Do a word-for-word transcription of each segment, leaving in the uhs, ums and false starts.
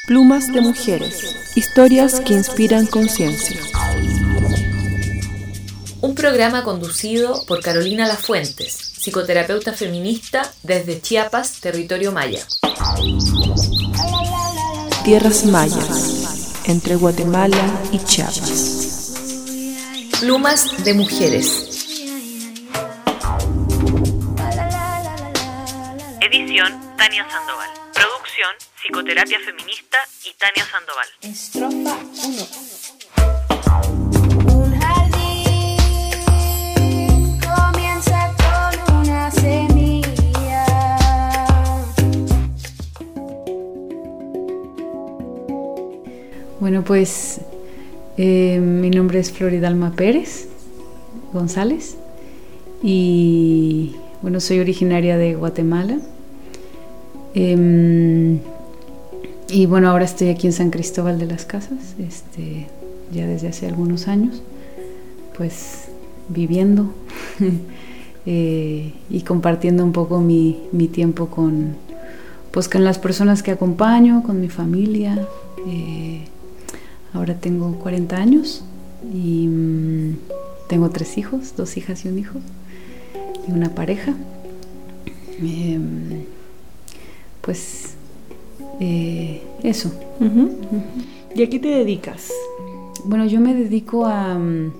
Plumas de mujeres, historias que inspiran conciencia. Un programa conducido por Carolina Lafuentes, psicoterapeuta feminista desde Chiapas, territorio maya. Tierras mayas, entre Guatemala y Chiapas. Plumas de mujeres. Edición Tania Sandoval. Producción Psicoterapia Feminista y Tania Sandoval. Estrofa uno. Un jardín comienza con una semilla. Bueno, pues eh, mi nombre es Floridalma Pérez González y bueno, soy originaria de Guatemala. Eh, y bueno, ahora estoy aquí en San Cristóbal de las Casas, este, ya desde hace algunos años, pues viviendo eh, y compartiendo un poco mi, mi tiempo con, pues, con las personas que acompaño, con mi familia. Eh, ahora tengo cuarenta años y mm, tengo tres hijos, dos hijas y un hijo, y una pareja. Eh, Pues eh, eso. Uh-huh. Uh-huh. ¿Y a qué te dedicas? Bueno, yo me dedico a,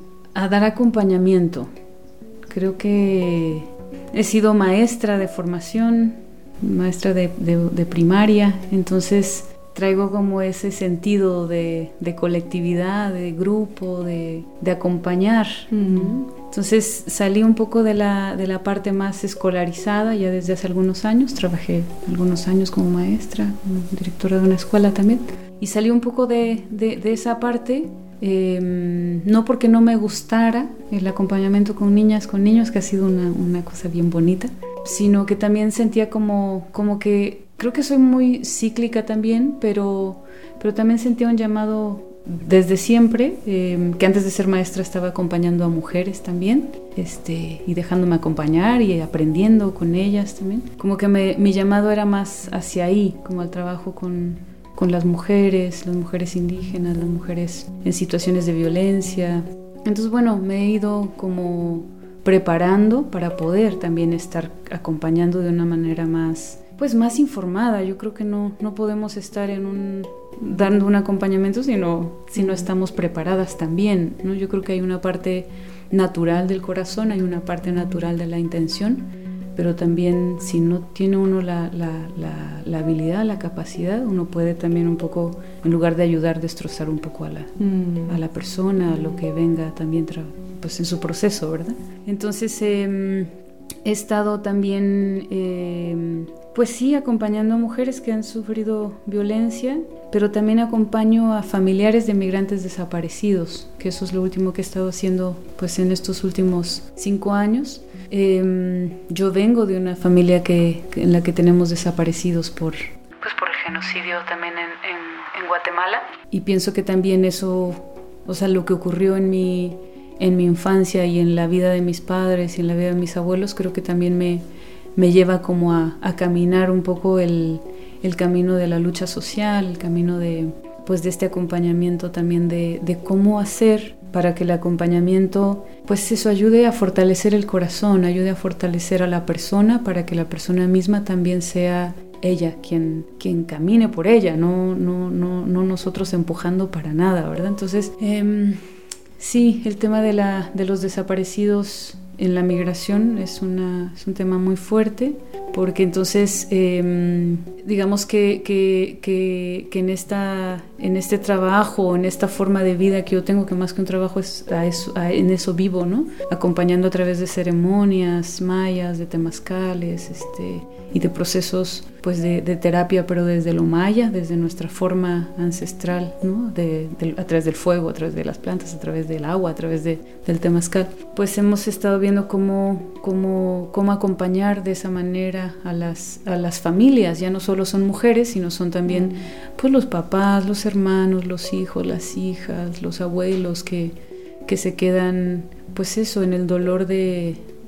a dar acompañamiento. Creo que he sido maestra de formación, maestra de, de, de primaria, entonces traigo como ese sentido de, de colectividad, de grupo, de, de acompañar. Uh-huh. Entonces salí un poco de la, de la parte más escolarizada ya desde hace algunos años. Trabajé algunos años como maestra, como directora de una escuela también. Y salí un poco de, de, de esa parte, eh, no porque no me gustara el acompañamiento con niñas, con niños, que ha sido una, una cosa bien bonita, sino que también sentía como, como que, creo que soy muy cíclica también, pero, pero también sentía un llamado desde siempre, eh, que antes de ser maestra estaba acompañando a mujeres también, este, y dejándome acompañar y aprendiendo con ellas también. Como que me, mi llamado era más hacia ahí, como al trabajo con, con las mujeres, las mujeres indígenas, las mujeres en situaciones de violencia. Entonces, bueno, me he ido como preparando para poder también estar acompañando de una manera más, pues más informada. Yo creo que no, no podemos estar en un, dando un acompañamiento si no, si no estamos preparadas también, ¿no? Yo creo que hay una parte natural del corazón, hay una parte natural de la intención, pero también si no tiene uno la, la, la, la habilidad, la capacidad, uno puede también un poco, en lugar de ayudar, destrozar un poco a la, mm. a la persona, a lo que venga también tra- pues en su proceso, ¿verdad? Entonces eh, he estado también eh, pues sí, acompañando a mujeres que han sufrido violencia, pero también acompaño a familiares de migrantes desaparecidos, que eso es lo último que he estado haciendo pues en estos últimos cinco años. Eh, yo vengo de una familia que, que, en la que tenemos desaparecidos por, pues por el genocidio también en, en, en Guatemala. Y pienso que también eso, o sea, lo que ocurrió en mi, en mi infancia y en la vida de mis padres y en la vida de mis abuelos, creo que también me... me lleva como a, a caminar un poco el, el camino de la lucha social, el camino de, pues de este acompañamiento también de, de cómo hacer para que el acompañamiento, pues eso ayude a fortalecer el corazón, ayude a fortalecer a la persona para que la persona misma también sea ella quien, quien camine por ella, no, no, no, no nosotros empujando para nada, ¿verdad? Entonces, eh, sí, el tema de, la, de los desaparecidos en la migración es, una, es un tema muy fuerte, porque entonces eh, digamos que, que, que, que en, esta, en este trabajo, en esta forma de vida que yo tengo, que más que un trabajo es a eso, a, en eso vivo, ¿no? Acompañando a través de ceremonias mayas, de temazcales, este, y de procesos pues de, de terapia, pero desde lo maya, desde nuestra forma ancestral, ¿no? De, de, a través del fuego, a través de las plantas, a través del agua, a través de, del temazcal. Pues hemos estado viendo cómo, cómo, cómo acompañar de esa manera a las, a las familias. Ya no solo son mujeres, sino son también pues los papás, los hermanos, los hijos, las hijas, los abuelos que, que se quedan, pues eso, en el dolor de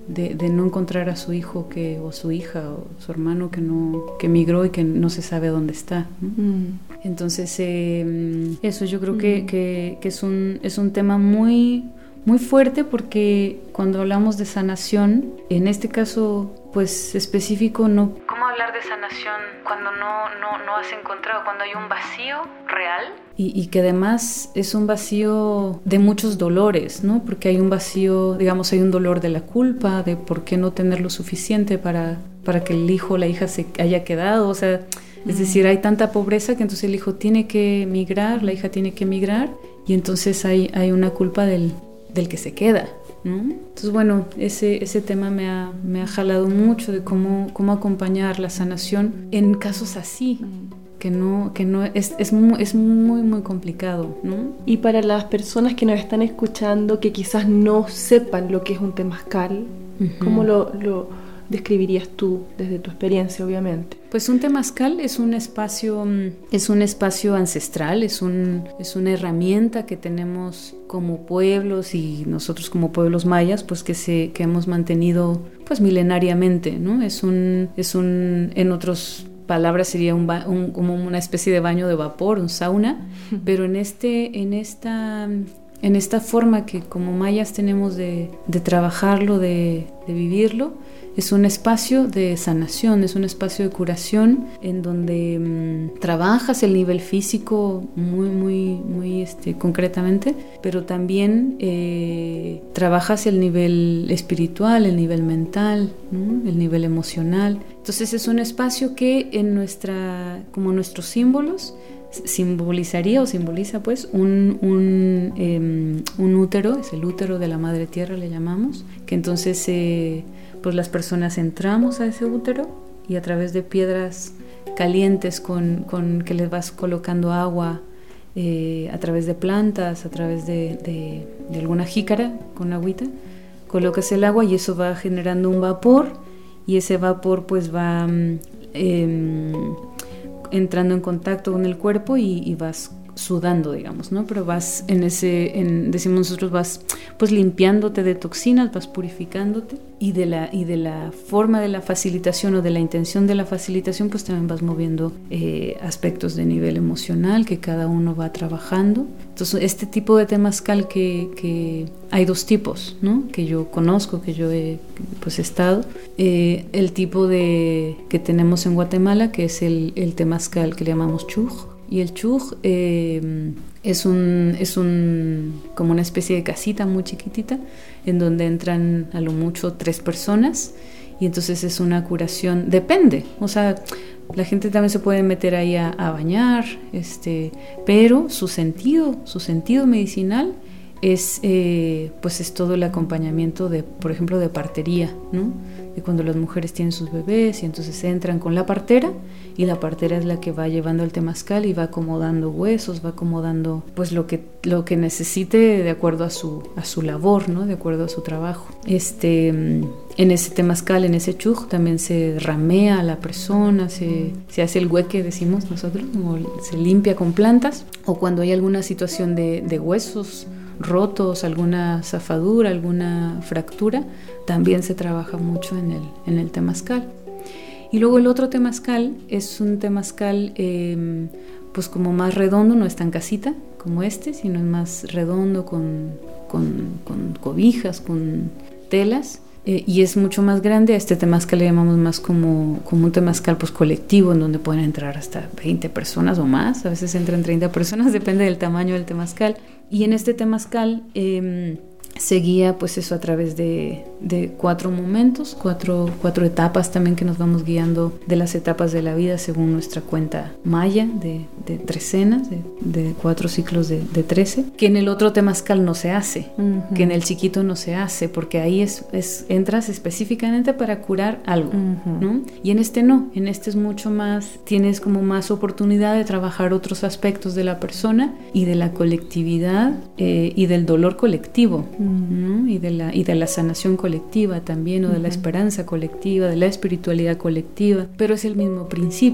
de, de no encontrar a su hijo que, o su hija o su hermano que no que migró y que no se sabe dónde está, ¿no? Mm. Entonces eh, eso yo creo mm. que, que, que es un es un tema muy muy fuerte, porque cuando hablamos de sanación, en este caso pues específico, no. ¿Cómo hablar de sanación cuando no, no, no has encontrado, cuando hay un vacío real? Y, y que además es un vacío de muchos dolores, ¿no? Porque hay un vacío, digamos, hay un dolor de la culpa, de por qué no tener lo suficiente para, para que el hijo o la hija se haya quedado, o sea, es decir, hay tanta pobreza que entonces el hijo tiene que migrar, la hija tiene que migrar, y entonces hay, hay una culpa del, del que se queda, ¿no? Entonces, bueno, ese, ese tema me ha, me ha jalado mucho de cómo, cómo acompañar la sanación en casos así, que no, que no es, es, muy, es muy, muy complicado, ¿no? Y para las personas que nos están escuchando, que quizás no sepan lo que es un temazcal, uh-huh. ¿cómo lo, lo describirías tú desde tu experiencia, obviamente? Pues un temazcal es un espacio, es un espacio ancestral, es, un, es una herramienta que tenemos como pueblos, y nosotros como pueblos mayas, pues que, se, que hemos mantenido pues milenariamente, ¿no? Es un, es un, en otras palabras sería un, un, como una especie de baño de vapor, un sauna, pero en, este, en esta... en esta forma que como mayas tenemos de, de trabajarlo, de, de vivirlo, es un espacio de sanación, es un espacio de curación en donde mmm, trabajas el nivel físico muy, muy, muy este, concretamente, pero también eh, trabajas el nivel espiritual, el nivel mental, ¿no? El nivel emocional. Entonces es un espacio que en nuestra, como nuestros símbolos, simbolizaría o simboliza pues un, un, eh, un útero, es el útero de la madre tierra, le llamamos, que entonces eh, pues las personas entramos a ese útero y a través de piedras calientes con, con que les vas colocando agua, eh, a través de plantas, a través de, de, de alguna jícara con agüita, colocas el agua y eso va generando un vapor, y ese vapor pues va eh, entrando en contacto con el cuerpo y, y vas sudando, digamos, ¿no? Pero vas en ese, en, decimos nosotros, vas pues limpiándote de toxinas, vas purificándote, y de la y de la forma de la facilitación o de la intención de la facilitación pues también vas moviendo eh, aspectos de nivel emocional que cada uno va trabajando. Entonces este tipo de temazcal que, que hay dos tipos, ¿no? Que yo conozco, que yo he pues estado, eh, el tipo de que tenemos en Guatemala, que es el, el temazcal que le llamamos chuj. Y el chuj eh, es un es un como una especie de casita muy chiquitita en donde entran a lo mucho tres personas, y entonces es una curación, depende, o sea, la gente también se puede meter ahí a, a bañar, este, pero su sentido, su sentido medicinal es eh, pues es todo el acompañamiento de, por ejemplo, de partería, ¿no? De cuando las mujeres tienen sus bebés y entonces entran con la partera, y la partera es la que va llevando el temazcal y va acomodando huesos, va acomodando pues lo que lo que necesite de acuerdo a su a su labor, ¿no? De acuerdo a su trabajo. Este en ese temazcal, en ese chuj, también se ramea a la persona, se, se hace el hueque, decimos nosotros, como se limpia con plantas, o cuando hay alguna situación de, de huesos rotos, alguna zafadura, alguna fractura, también se trabaja mucho en el, en el temazcal. Y luego el otro temazcal es un temazcal eh, pues como más redondo, no es tan casita como este, sino es más redondo, con, con, con cobijas, con telas, eh, y es mucho más grande. A este temazcal le llamamos más como, como un temazcal pues colectivo, en donde pueden entrar hasta veinte personas o más, a veces entran treinta personas, depende del tamaño del temazcal. Y en este temazcal eh, se guía pues eso a través de, de cuatro momentos, cuatro, cuatro etapas también, que nos vamos guiando de las etapas de la vida según nuestra cuenta maya de, de trecenas, de, de cuatro ciclos de, de trece, que en el otro temazcal no se hace, uh-huh. que en el chiquito no se hace, porque ahí es, es entras específicamente para curar algo, uh-huh. ¿no? Y en este no, en este es mucho más, tienes como más oportunidad de trabajar otros aspectos de la persona y de la colectividad eh, y del dolor colectivo, ¿no? y, de la, y de la sanación colectiva también, o de uh-huh. la esperanza colectiva, de la espiritualidad colectiva, pero es el mismo principio,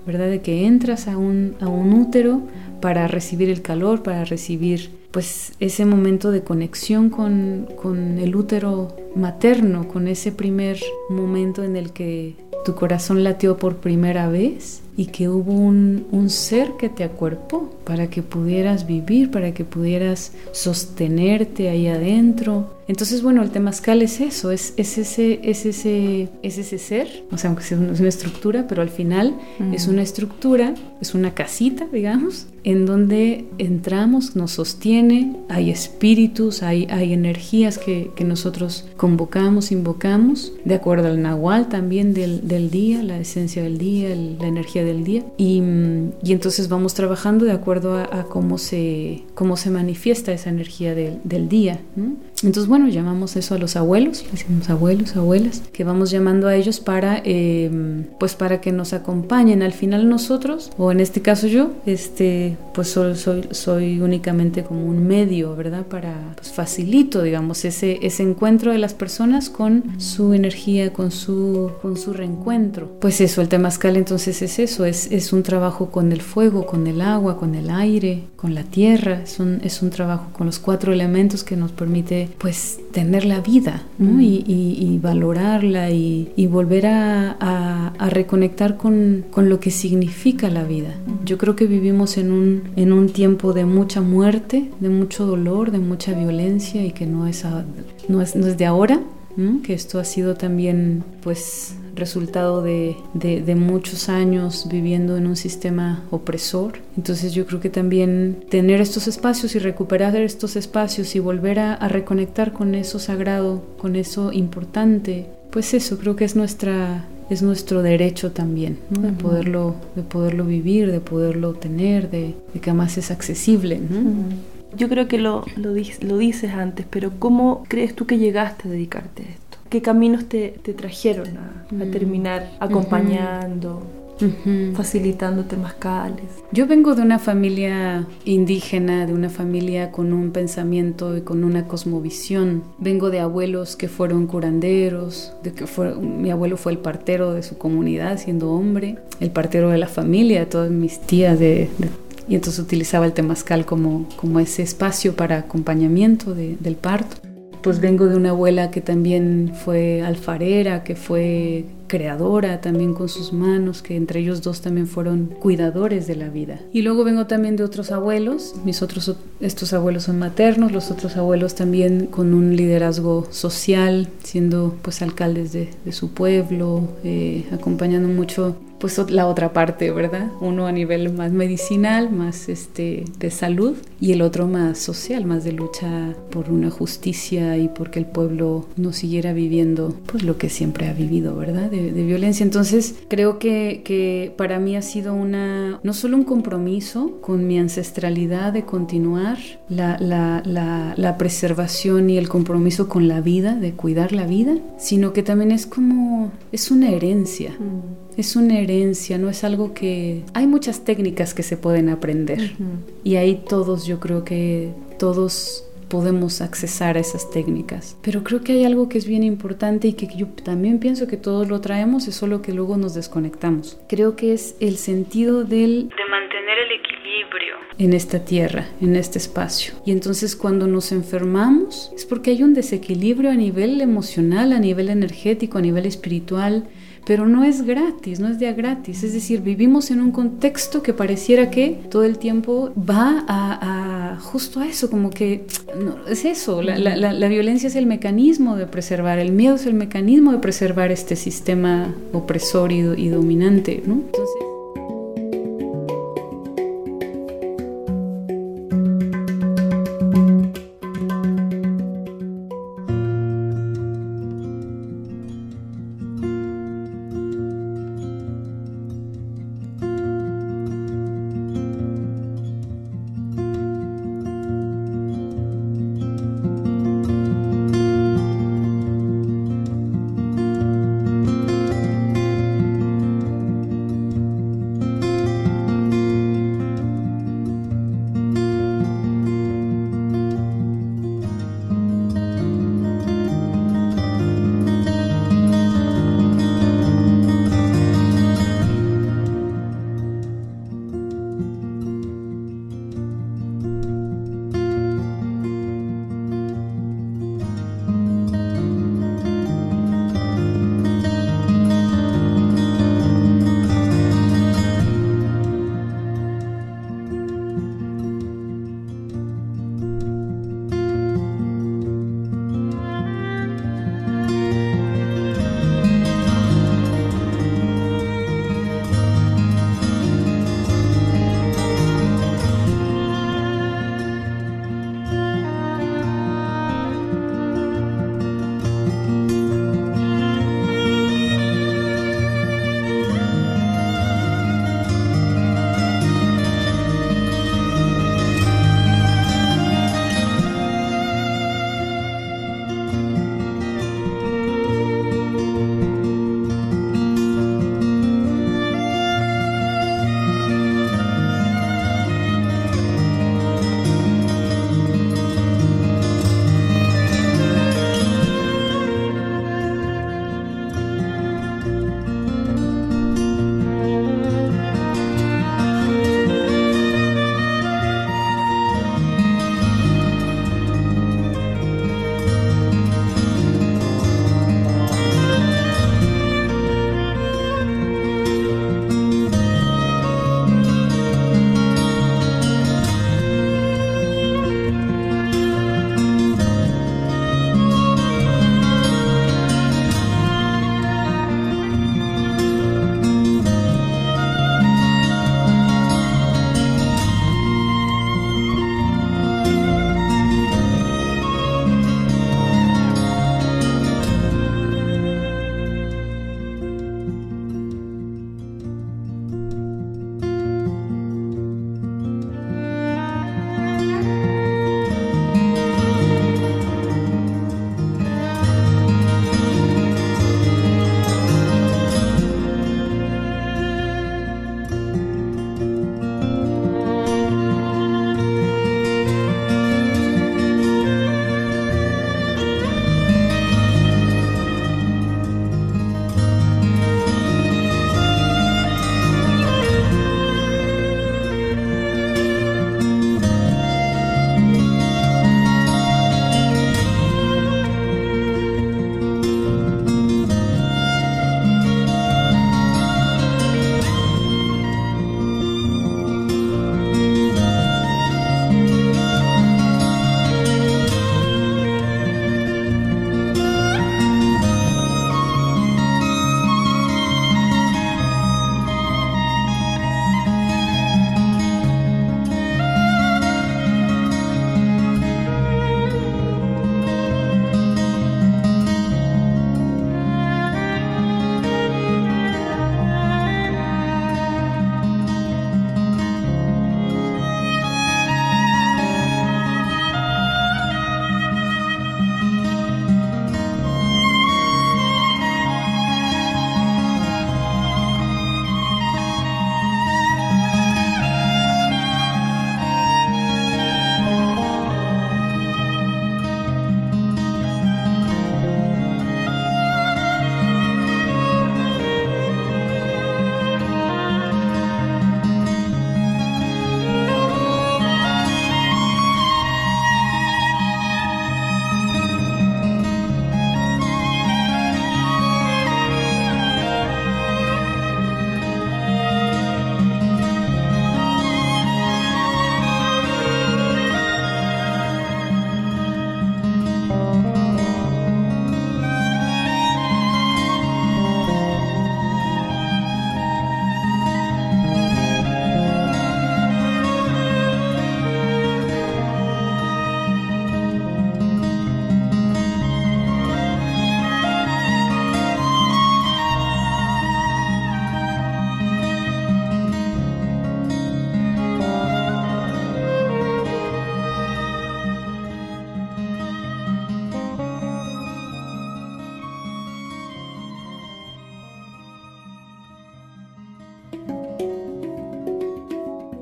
¿verdad? De que entras a un, a un útero para recibir el calor, para recibir pues ese momento de conexión con, con el útero materno, con ese primer momento en el que tu corazón latió por primera vez y que hubo un, un ser que te acuerpó para que pudieras vivir, para que pudieras sostenerte ahí adentro. Entonces, bueno, el temazcal es eso, es, es, ese, es, ese, es ese ser, o sea, aunque sea una, es una estructura, pero al final mm. es una estructura, es una casita, digamos, en donde entramos, nos sostiene, hay espíritus, hay, hay energías que, que nosotros convocamos, invocamos, de acuerdo al nahual también del, del día, la esencia del día, el, la energía del día, y, y entonces vamos trabajando de acuerdo a, a cómo, se, cómo se manifiesta esa energía del, del día, ¿no? Entonces, bueno, llamamos eso a los abuelos, decimos abuelos, abuelas, que vamos llamando a ellos para, eh, pues para que nos acompañen. Al final nosotros, o en este caso yo, este, pues soy, soy, soy únicamente como un medio, ¿verdad? Para, pues facilito, digamos, ese, ese encuentro de las personas con su energía, con su, con su reencuentro. Pues eso, el temazcal entonces es eso, es, es un trabajo con el fuego, con el agua, con el aire, con la tierra, es un, es un trabajo con los cuatro elementos que nos permite pues tener la vida, ¿no? Mm. y, y, y valorarla y, y volver a, a, a reconectar con, con lo que significa la vida. Mm. Yo creo que vivimos en un, en un tiempo de mucha muerte, de mucho dolor, de mucha violencia y que no es, a, no es, no es de ahora, ¿no? Que esto ha sido también pues resultado de, de, de muchos años viviendo en un sistema opresor. Entonces yo creo que también tener estos espacios y recuperar estos espacios y volver a, a reconectar con eso sagrado, con eso importante, pues eso creo que es nuestra es nuestro derecho también, ¿no? De poderlo, de poderlo vivir, de poderlo tener, de, de que además es accesible, ¿no? Uh-huh. Yo creo que lo, lo, lo dices antes, pero ¿cómo crees tú que llegaste a dedicarte a esto? ¿Qué caminos te, te trajeron a, a terminar acompañando, uh-huh. facilitando temazcales? Yo vengo de una familia indígena, de una familia con un pensamiento y con una cosmovisión. Vengo de abuelos que fueron curanderos, de que fue, mi abuelo fue el partero de su comunidad siendo hombre, el partero de la familia, de todas mis tías de... de y entonces utilizaba el temazcal como, como ese espacio para acompañamiento de, del parto. Pues vengo de una abuela que también fue alfarera, que fue creadora también con sus manos, que entre ellos dos también fueron cuidadores de la vida. Y luego vengo también de otros abuelos, mis otros, estos abuelos son maternos, los otros abuelos también con un liderazgo social, siendo pues alcaldes de, de su pueblo, eh, acompañando mucho pues la otra parte, ¿verdad? Uno a nivel más medicinal, más este, de salud, y el otro más social, más de lucha por una justicia y porque el pueblo no siguiera viviendo pues lo que siempre ha vivido, ¿verdad? De, de violencia. Entonces creo que, que para mí ha sido una, no solo un compromiso con mi ancestralidad de continuar la, la, la, la preservación y el compromiso con la vida, de cuidar la vida, sino que también es como, es una herencia. Mm. Es una herencia, no es algo que... Hay muchas técnicas que se pueden aprender, uh-huh. y ahí todos, yo creo que todos podemos accesar a esas técnicas. Pero creo que hay algo que es bien importante y que yo también pienso que todos lo traemos, es solo que luego nos desconectamos. Creo que es el sentido del... de mantener el equilibrio en esta tierra, en este espacio. Y entonces cuando nos enfermamos es porque hay un desequilibrio a nivel emocional, a nivel energético, a nivel espiritual. Pero no es gratis, no es de a gratis. Es decir, vivimos en un contexto que pareciera que todo el tiempo va a, a justo a eso, como que no, es eso, la, la, la, la violencia es el mecanismo de preservar, el miedo es el mecanismo de preservar este sistema opresor y, y dominante, ¿no? Entonces...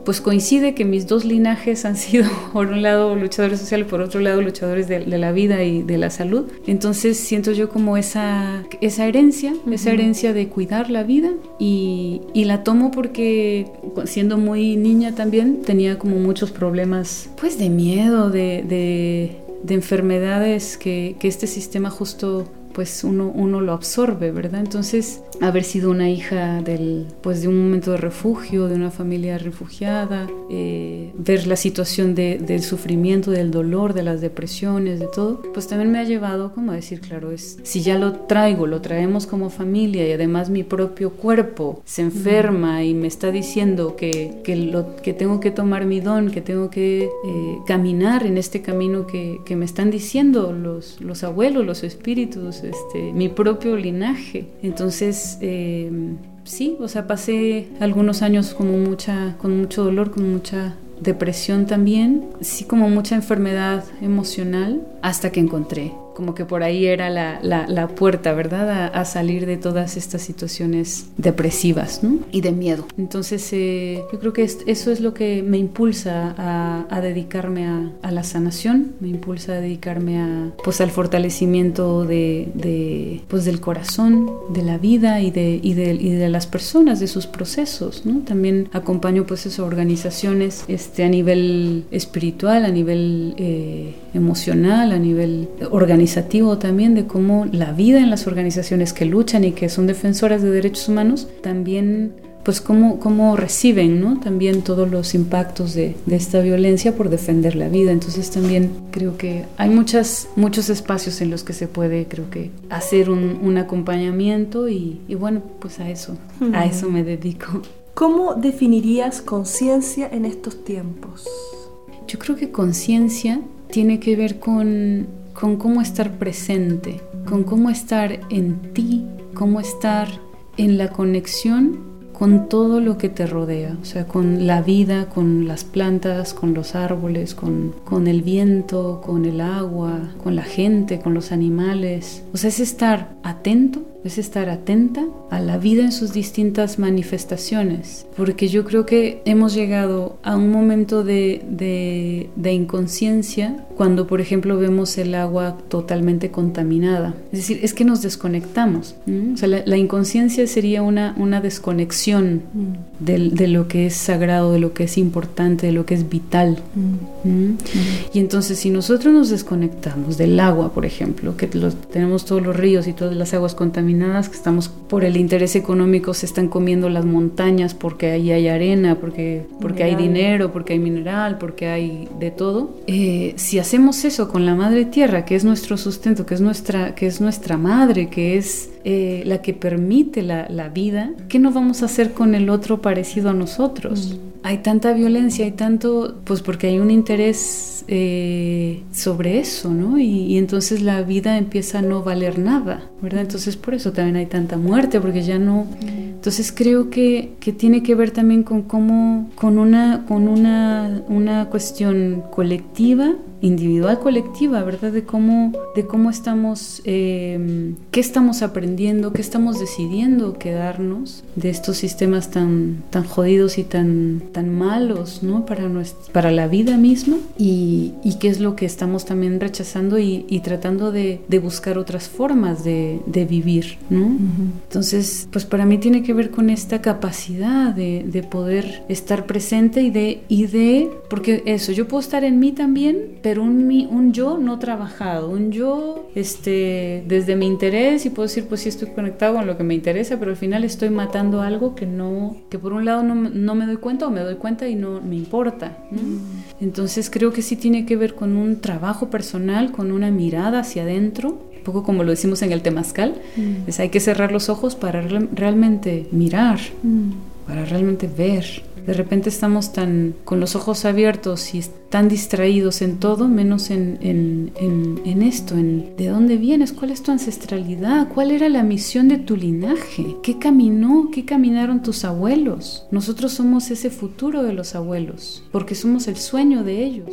pues coincide que mis dos linajes han sido, por un lado, luchadores sociales, por otro lado, luchadores de, de la vida y de la salud. Entonces siento yo como esa, esa herencia, uh-huh. esa herencia de cuidar la vida, y, y la tomo porque siendo muy niña también tenía como muchos problemas, pues de miedo, de, de, de enfermedades que, que este sistema justo pues uno, uno lo absorbe, ¿verdad? Entonces, haber sido una hija del, pues de un momento de refugio, de una familia refugiada, eh, ver la situación de, del sufrimiento, del dolor, de las depresiones, de todo, pues también me ha llevado como a decir, claro, es, si ya lo traigo, lo traemos como familia y además mi propio cuerpo se enferma y me está diciendo que, que, lo, que tengo que tomar mi don, que tengo que eh, caminar en este camino que, que me están diciendo los, los abuelos, los espíritus, Este, mi propio linaje. Entonces, eh, sí, o sea, pasé algunos años como mucha, con mucho dolor, con mucha depresión también, sí, como mucha enfermedad emocional, hasta que encontré, como que por ahí era la, la, la puerta, ¿verdad? A, a salir de todas estas situaciones depresivas, ¿no? Y de miedo. Entonces, eh, yo creo que es, eso es lo que me impulsa a, a dedicarme a, a la sanación, me impulsa a dedicarme a, pues, al fortalecimiento de, de, pues, del corazón, de la vida y de, y, de, y de las personas, de sus procesos, ¿no? También acompaño, pues, eso, organizaciones este, a nivel espiritual, a nivel eh, emocional, a nivel organizativo también, de cómo la vida en las organizaciones que luchan y que son defensoras de derechos humanos también, pues cómo, cómo reciben, ¿no? También todos los impactos de, de esta violencia por defender la vida. Entonces también creo que hay muchas, muchos espacios en los que se puede, creo que, hacer un, un acompañamiento y, y bueno, pues a eso, mm. a eso me dedico. ¿Cómo definirías conciencia en estos tiempos? Yo creo que conciencia tiene que ver con, con cómo estar presente, con cómo estar en ti, cómo estar en la conexión con todo lo que te rodea, o sea, con la vida, con las plantas, con los árboles, con, con el viento, con el agua, con la gente, con los animales. O sea, es estar atento, es estar atenta a la vida en sus distintas manifestaciones, porque yo creo que hemos llegado a un momento de, de, de inconsciencia cuando, por ejemplo, vemos el agua totalmente contaminada. Es decir, es que nos desconectamos, ¿no? O sea, la, la inconsciencia sería una, una desconexión mm. de, de lo que es sagrado, de lo que es importante, de lo que es vital. Mm. ¿Mm? Mm. Y entonces, si nosotros nos desconectamos del agua, por ejemplo, que los, tenemos todos los ríos y todas las aguas contaminadas, que estamos por el interés económico, se están comiendo las montañas porque ahí hay arena, porque, porque hay dinero, porque hay mineral, porque hay de todo. Eh, si hacemos eso con la madre tierra, que es nuestro sustento, que es nuestra, que es nuestra madre, que es eh, la que permite la, la vida, ¿qué no vamos a hacer con el otro parecido a nosotros? Mm. Hay tanta violencia, hay tanto, pues porque hay un interés eh, sobre eso, ¿no? Y, y entonces la vida empieza a no valer nada, ¿verdad? Entonces por eso también hay tanta muerte, porque ya no... Entonces creo que, que tiene que ver también con cómo, con una, con una, una cuestión colectiva, individual colectiva, ¿verdad? De cómo, de cómo estamos, eh, qué estamos aprendiendo, qué estamos decidiendo quedarnos de estos sistemas tan, tan jodidos y tan, tan malos, ¿no? Para, nuestra, para la vida misma, y, y qué es lo que estamos también rechazando y, y tratando de, de buscar otras formas de, de vivir, ¿no? Uh-huh. Entonces, pues para mí tiene que ver con esta capacidad de, de poder estar presente y de, y de, porque eso, yo puedo estar en mí también, pero un, un yo no trabajado, un yo este, desde mi interés, y puedo decir, pues sí estoy conectado con lo que me interesa, pero al final estoy matando algo que no, que por un lado no, no me doy cuenta, o me doy cuenta y no me importa, ¿no? Mm. Entonces creo que sí tiene que ver con un trabajo personal, con una mirada hacia adentro, un poco como lo decimos en el temazcal, mm. es hay que cerrar los ojos para re- realmente mirar, mm. para realmente ver. De repente estamos tan con los ojos abiertos y tan distraídos en todo, menos en, en, en, en esto, en de dónde vienes, cuál es tu ancestralidad, cuál era la misión de tu linaje, qué caminó, qué caminaron tus abuelos. Nosotros somos ese futuro de los abuelos, porque somos el sueño de ellos.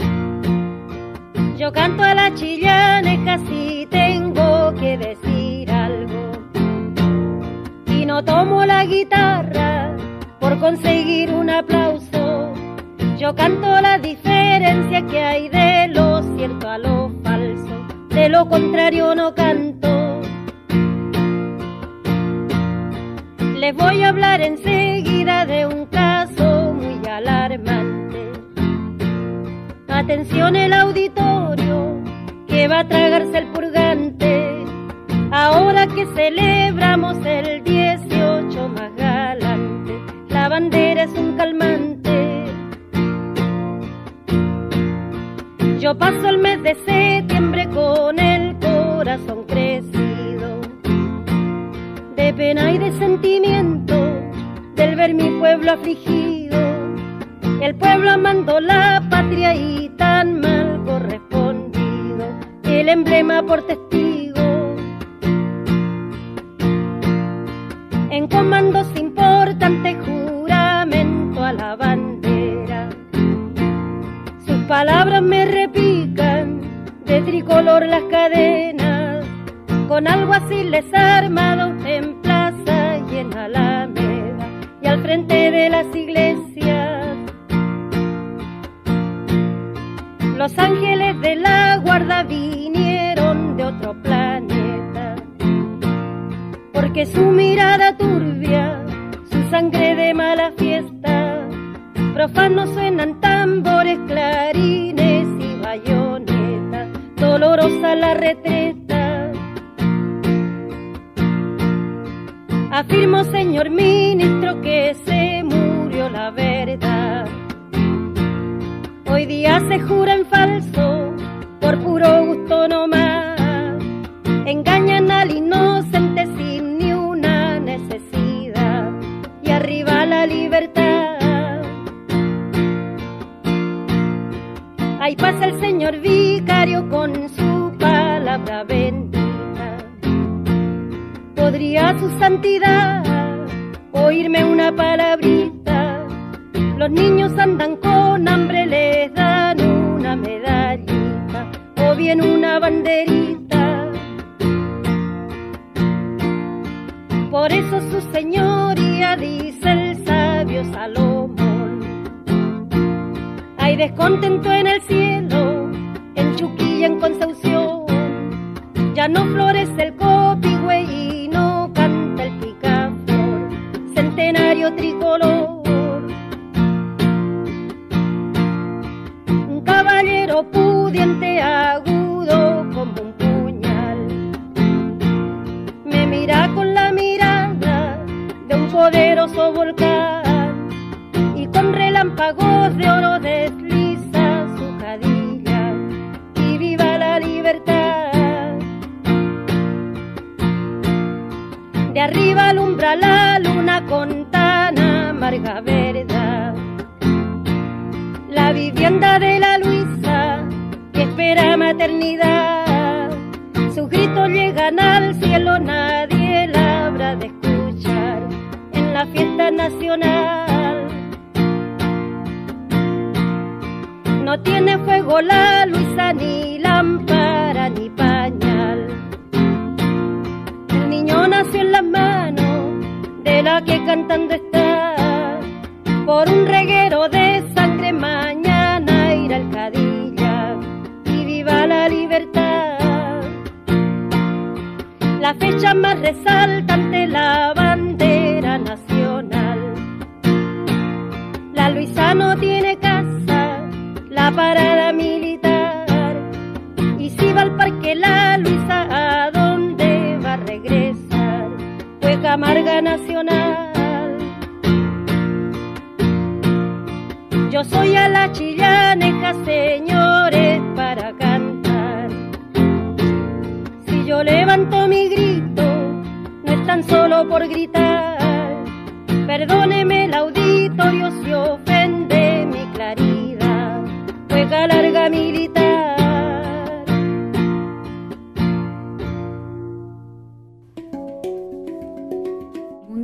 Yo canto a la chillana, casi tengo que decir No tomo la guitarra por conseguir un aplauso. Yo canto la diferencia que hay de lo cierto a lo falso. De lo contrario no canto. Les voy a hablar enseguida de un caso muy alarmante. Atención el auditorio que va a tragarse el purgante. Ahora que celebramos el dieciocho más galante, la bandera es un calmante. Yo paso el mes de septiembre con el corazón crecido, de pena y de sentimiento, del ver mi pueblo afligido. El pueblo amando la patria y tan mal correspondido, el emblema por testigo. En comandos importantes, juramento a la bandera. Sus palabras me repican, de tricolor las cadenas. Con algo así les armado en plaza y en alameda y al frente de las iglesias. Los ángeles de la guarda vinieron de otro planeta, porque su mirada turbia, su sangre de mala fiesta, profanos suenan tambores, clarines y bayonetas, dolorosa la retreta. Afirmo, señor ministro, que se murió la verdad. Hoy día se jura en falso, por puro gusto nomás. Engañan al inocente sin ni una necesidad. Y arriba la libertad. Ahí pasa el señor vicario con su palabra bendita. ¿Podría su santidad oírme una palabrita? Los niños andan con hambre, les dan una medallita o bien una banderita. Por eso su señoría, dice el sabio Salomón, hay descontento en el cielo, en Chuquilla, en Concepción. Ya no florece el copihue y no canta el picaflor, centenario tricolor. Un caballero pudiente, agudo como un puñal, me mira con la mirada de un poderoso volcán y con relámpagos de oro desliza su cadilla y viva la libertad. De arriba alumbra la luna con tan amarga verdad, la vivienda de la Luisa que espera maternidad. Sus gritos llegan al cielo, nadie la habrá de escuchar en la fiesta nacional. No tiene fuego la Luisa, ni lámpara, ni pañal. El niño nació en las manos de la que cantando está. Por un reguero de sangre mañana irá el Cadillac y viva la libertad. La fecha más resaltante, la bandera nacional. La Luisa no tiene casa, la parada militar. Y si va al parque la Luisa, ¿a dónde va a regresar? Fue Camarga Nacional. Yo soy a la chillaneja, señores, para cantar. Si yo levanto mi grito, no es tan solo por gritar. Perdóneme el auditorio si ofende mi claridad. Juega larga militar.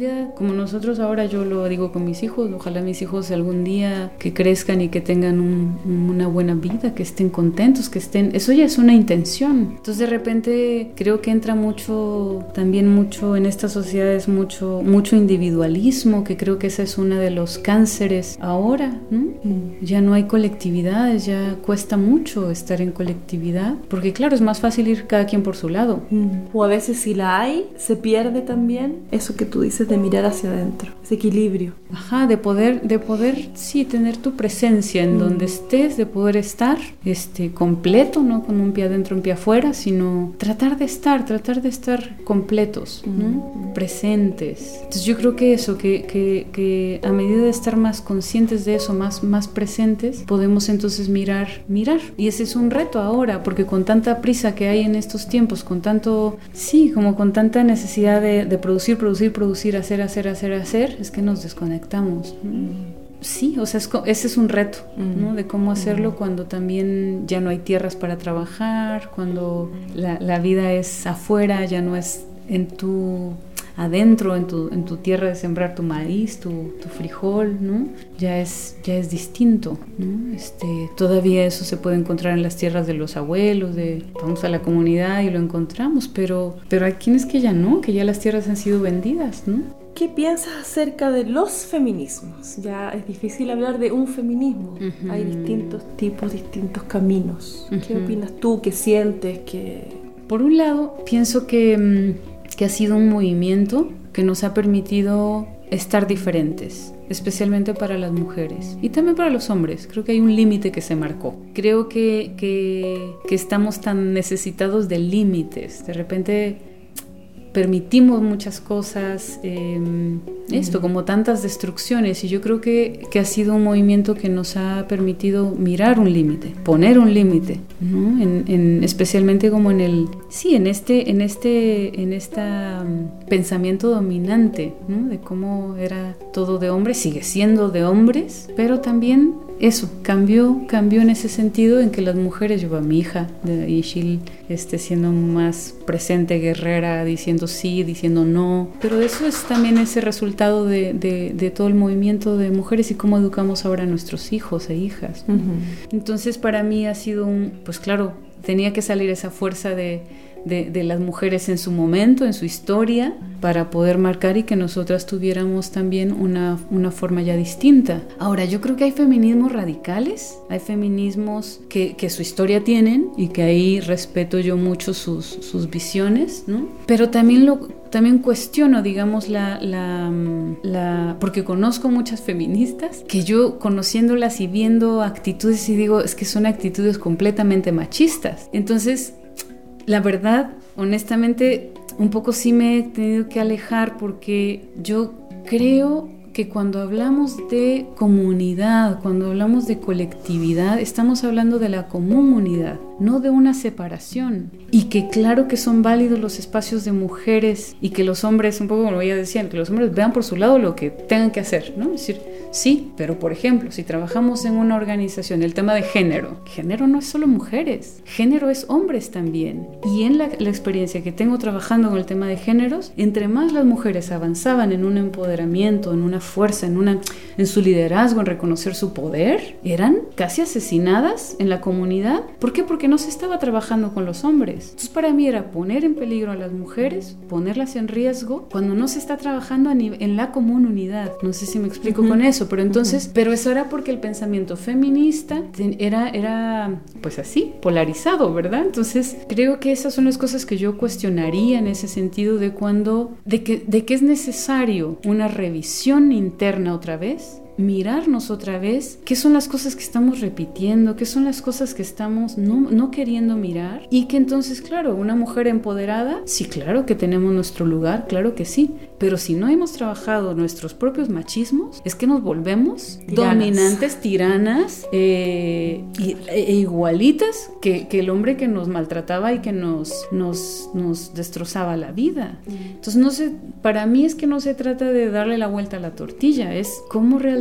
día, como nosotros ahora, yo lo digo con mis hijos, ojalá mis hijos algún día que crezcan y que tengan un, una buena vida, que estén contentos, que estén, eso ya es una intención. Entonces de repente creo que entra mucho, también mucho en estas sociedades, mucho, mucho individualismo, que creo que ese es uno de los cánceres ahora, ¿no? Mm. Ya no hay colectividades, ya cuesta mucho estar en colectividad, porque claro, es más fácil ir cada quien por su lado. Mm. O a veces si la hay, se pierde también eso que tú dices de mirar hacia adentro, ese equilibrio. Ajá, de poder, de poder, sí, tener tu presencia en mm. donde estés, de poder estar este, completo, no con un pie adentro, un pie afuera, sino tratar de estar, tratar de estar completos, ¿no? Mm. Presentes. Entonces yo creo que eso, que, que, que a medida de estar más conscientes de eso, más, más presentes, podemos entonces mirar, mirar. Y ese es un reto ahora, porque con tanta prisa que hay en estos tiempos, con tanto, sí, como con tanta necesidad de, de producir, producir, producir, hacer, hacer, hacer, hacer, es que nos desconectamos. Mm. Sí, o sea, es, ese es un reto, ¿no? De cómo hacerlo mm. cuando también ya no hay tierras para trabajar, cuando la, la vida es afuera, ya no es en tu adentro, en tu, en tu tierra de sembrar tu maíz, tu, tu frijol, ¿no? Ya es, ya es distinto, ¿no? Este, todavía eso se puede encontrar en las tierras de los abuelos, de vamos a la comunidad y lo encontramos, pero, pero hay quienes que ya no, que ya las tierras han sido vendidas, ¿no? ¿Qué piensas acerca de los feminismos? Ya es difícil hablar de un feminismo. Uh-huh. Hay distintos tipos, distintos caminos. Uh-huh. ¿Qué opinas tú? ¿Qué sientes? ¿Qué... Por un lado, pienso que, que ha sido un movimiento que nos ha permitido estar diferentes, especialmente para las mujeres y también para los hombres. Creo que hay un límite que se marcó. Creo que, que, que estamos tan necesitados de límites. De repente permitimos muchas cosas, eh, esto, como tantas destrucciones, y yo creo que, que ha sido un movimiento que nos ha permitido mirar un límite, poner un límite, ¿no? En, en, especialmente como en el, sí, en este, en este, en esta um, pensamiento dominante, ¿no? De cómo era todo de hombres, sigue siendo de hombres, pero también eso, cambió, cambió en ese sentido en que las mujeres, yo a mi hija de Ixil, este, siendo más presente, guerrera, diciendo sí, diciendo no, pero eso es también ese resultado de, de, de todo el movimiento de mujeres y cómo educamos ahora a nuestros hijos e hijas, ¿no? Uh-huh. Entonces para mí ha sido un, pues claro, tenía que salir esa fuerza de De, de las mujeres en su momento, en su historia, para poder marcar y que nosotras tuviéramos también una, una forma ya distinta. Ahora, yo creo que hay feminismos radicales, hay feminismos que, que su historia tienen y que ahí respeto yo mucho sus, sus visiones, ¿no? Pero también lo... También cuestiono, digamos, la, la, la... Porque conozco muchas feministas que yo, conociéndolas y viendo actitudes, y digo, es que son actitudes completamente machistas. Entonces, la verdad, honestamente, un poco sí me he tenido que alejar porque yo creo que cuando hablamos de comunidad, cuando hablamos de colectividad, estamos hablando de la comunidad, no de una separación. Y que claro que son válidos los espacios de mujeres y que los hombres, un poco como ella decía, que los hombres vean por su lado lo que tengan que hacer, ¿no? Es decir, sí, pero por ejemplo, si trabajamos en una organización, el tema de género, género no es solo mujeres, género es hombres también. Y en la, la experiencia que tengo trabajando con el tema de géneros, entre más las mujeres avanzaban en un empoderamiento, en una fuerza, en, una, en su liderazgo, en reconocer su poder, eran casi asesinadas en la comunidad. ¿Por qué? Porque no se estaba trabajando con los hombres. Entonces para mí era poner en peligro a las mujeres, ponerlas en riesgo, cuando no se está trabajando a nivel, en la comunidad. No sé si me explico uh-huh. con eso, pero entonces, uh-huh. pero eso era porque el pensamiento feminista era, era pues así, polarizado, ¿verdad? Entonces creo que esas son las cosas que yo cuestionaría en ese sentido de cuando, de que, de que es necesario una revisión interna otra vez, mirarnos otra vez, qué son las cosas que estamos repitiendo, qué son las cosas que estamos no, no queriendo mirar, y que entonces, claro, una mujer empoderada, sí, claro que tenemos nuestro lugar, claro que sí, pero si no hemos trabajado nuestros propios machismos, es que nos volvemos tiranas. dominantes, tiranas, eh, y, e igualitas que, que el hombre que nos maltrataba y que nos, nos, nos destrozaba la vida. Entonces, no sé, para mí es que no se trata de darle la vuelta a la tortilla, es cómo realmente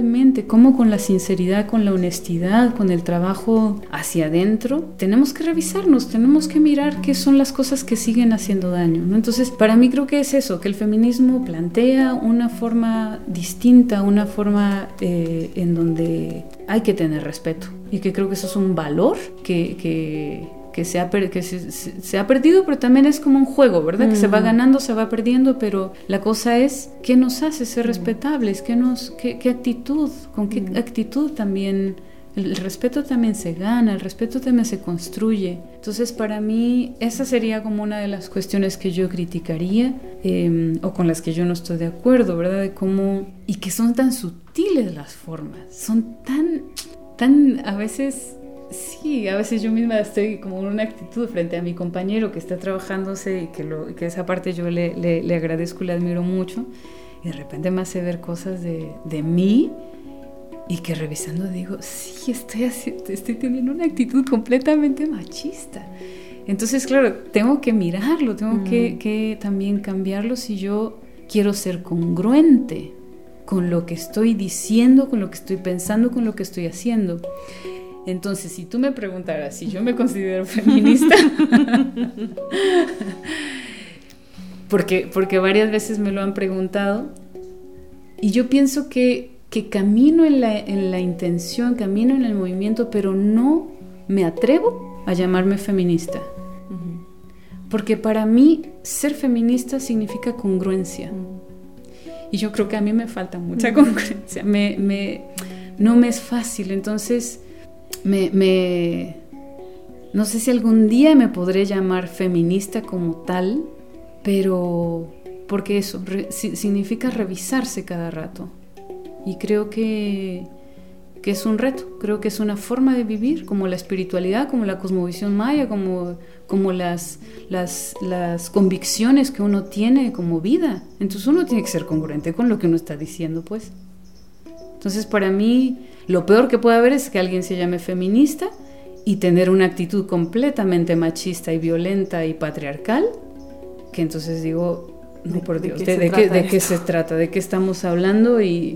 totalmente, cómo con la sinceridad, con la honestidad, con el trabajo hacia adentro, tenemos que revisarnos, tenemos que mirar qué son las cosas que siguen haciendo daño, ¿no? Entonces, para mí creo que es eso, que el feminismo plantea una forma distinta, una forma eh, en donde hay que tener respeto, y que creo que eso es un valor que... que que, se ha, per- que se, se, se ha perdido, pero también es como un juego, ¿verdad? Mm. Que se va ganando, se va perdiendo, pero la cosa es qué nos hace ser mm. respetables, qué, nos, qué, qué actitud, con qué mm. actitud también, el, el respeto también se gana, el respeto también se construye. Entonces, para mí, esa sería como una de las cuestiones que yo criticaría, eh, o con las que yo no estoy de acuerdo, ¿verdad? De cómo, y que son tan sutiles las formas, son tan, tan, a veces... Sí, a veces yo misma estoy como en una actitud frente a mi compañero que está trabajándose y que, lo, que esa parte yo le, le, le agradezco y le admiro mucho, y de repente me hace ver cosas de, de mí y que revisando digo, sí, estoy, haciendo, estoy teniendo una actitud completamente machista. Entonces, claro, tengo que mirarlo, tengo mm. que, que también cambiarlo si yo quiero ser congruente con lo que estoy diciendo, con lo que estoy pensando, con lo que estoy haciendo. Entonces, si tú me preguntaras si yo me considero feminista, porque, porque varias veces me lo han preguntado, y yo pienso que, que camino en la, en la intención, camino en el movimiento, pero no me atrevo a llamarme feminista. Uh-huh. Porque para mí ser feminista significa congruencia. Uh-huh. Y yo creo que a mí me falta mucha uh-huh. congruencia. Me, me, no me es fácil, entonces... Me, me, no sé si algún día me podré llamar feminista como tal, pero porque eso re, si, significa revisarse cada rato, y creo que, que es un reto, creo que es una forma de vivir, como la espiritualidad, como la cosmovisión maya, como, como las, las, las convicciones que uno tiene como vida. Entonces uno tiene que ser congruente con lo que uno está diciendo, pues. Entonces, para mí, lo peor que puede haber es que alguien se llame feminista y tener una actitud completamente machista y violenta y patriarcal, que entonces digo, no, por Dios, ¿de, de, qué, de qué se trata? ¿De qué estamos hablando? Y,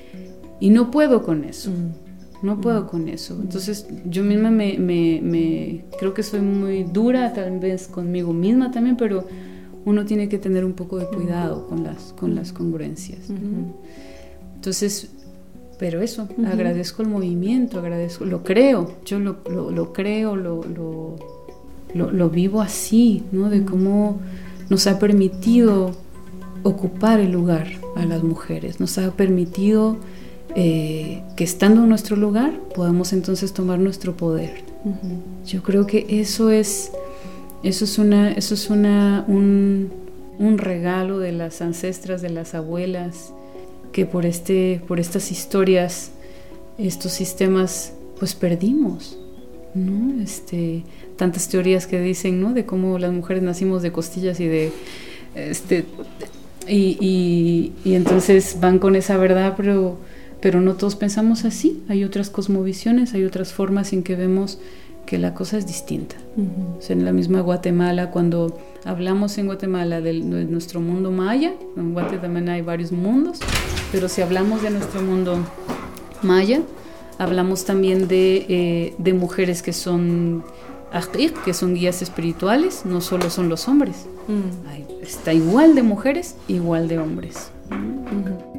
y no puedo con eso, mm. no puedo mm. con eso. Entonces, yo misma me, me, me creo que soy muy dura, tal vez conmigo misma también, pero uno tiene que tener un poco de cuidado con las, con las congruencias, ¿no? Mm-hmm. Entonces... Pero eso, uh-huh. agradezco el movimiento, agradezco, lo creo, yo lo, lo, lo creo, lo, lo, lo, lo vivo así, ¿no? De cómo nos ha permitido ocupar el lugar a las mujeres, nos ha permitido eh, que estando en nuestro lugar podamos entonces tomar nuestro poder. Uh-huh. Yo creo que eso es, eso es, una, eso es una, un, un regalo de las ancestras, de las abuelas, que por, este, por estas historias, estos sistemas, pues perdimos, ¿no? Este, tantas teorías que dicen, ¿no? De cómo las mujeres nacimos de costillas y de... Este, y, y, y entonces van con esa verdad, pero, pero no todos pensamos así. Hay otras cosmovisiones, hay otras formas en que vemos que la cosa es distinta. Uh-huh. O sea, en la misma Guatemala, cuando hablamos en Guatemala de, de nuestro mundo maya, en Guatemala también hay varios mundos, pero si hablamos de nuestro mundo maya, hablamos también de, eh, de mujeres que son ajik, que son guías espirituales, no solo son los hombres. Mm. Hay, está igual de mujeres, igual de hombres. Mm-hmm.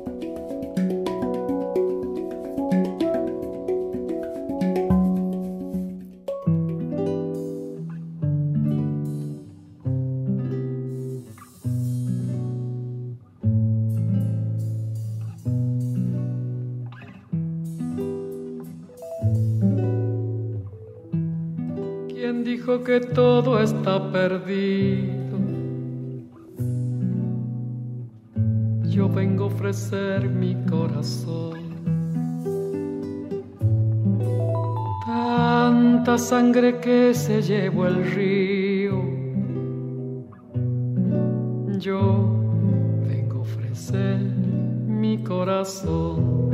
Que todo está perdido. Yo vengo a ofrecer mi corazón. Tanta sangre que se llevó el río. Yo vengo a ofrecer mi corazón.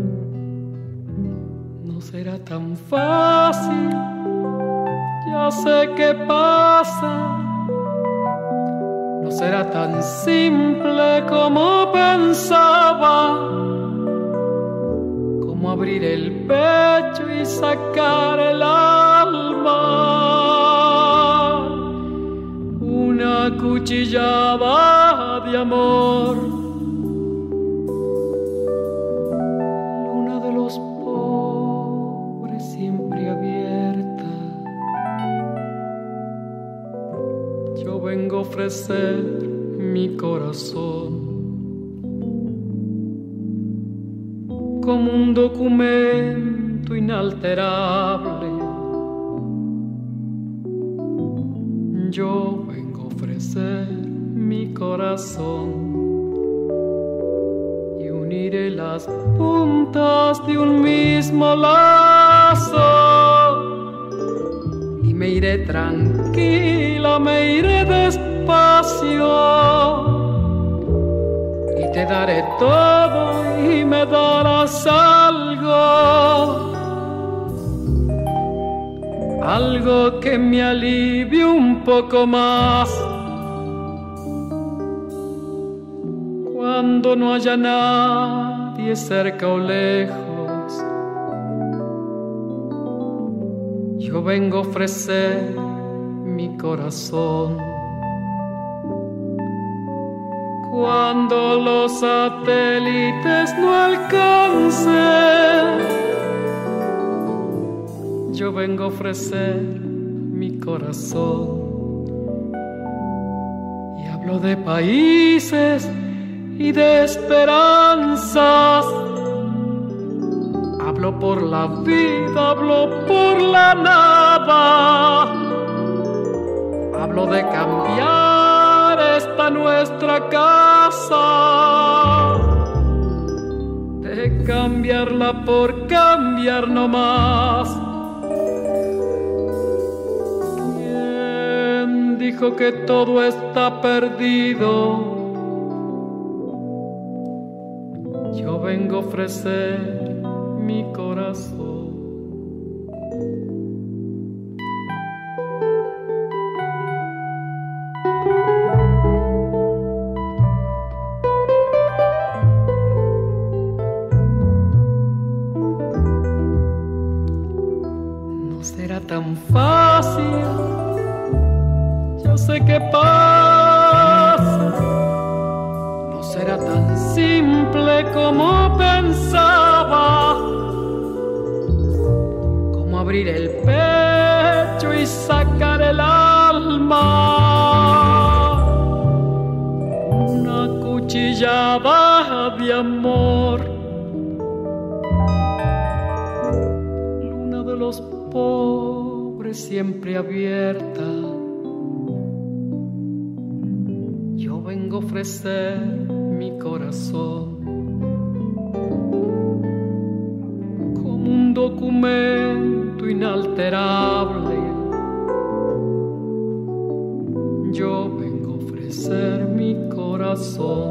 No será tan fácil. Ya sé qué pasa, no será tan simple como pensaba. abrir el pecho y sacar el alma, una cuchillada de amor, luna de los pobres siempre abierta. Yo vengo a ofrecer mi corazón como un documento inalterable. Yo vengo a ofrecer mi corazón y uniré las puntas de un mismo lazo y me iré tranquila, me iré despacio y te daré todo y me darás algo, algo que me alivie un poco más. Cuando no haya nadie cerca o lejos, yo vengo a ofrecer mi corazón. Cuando los satélites no alcancen, yo vengo a ofrecer mi corazón. Y hablo de países y de esperanzas. Hablo por la vida, hablo por la nada. Hablo de cambiar esta nuestra casa, de cambiarla por cambiar no más. ¿Quién dijo que todo está perdido? Yo vengo a ofrecer mi corazón. Tan fácil, yo sé que pasa, no será tan simple como pensaba, como abrir el pecho y sacar el alma, una cuchillada de amor, luna de los pobres siempre abierta. Yo vengo a ofrecer mi corazón como un documento inalterable. Yo vengo a ofrecer mi corazón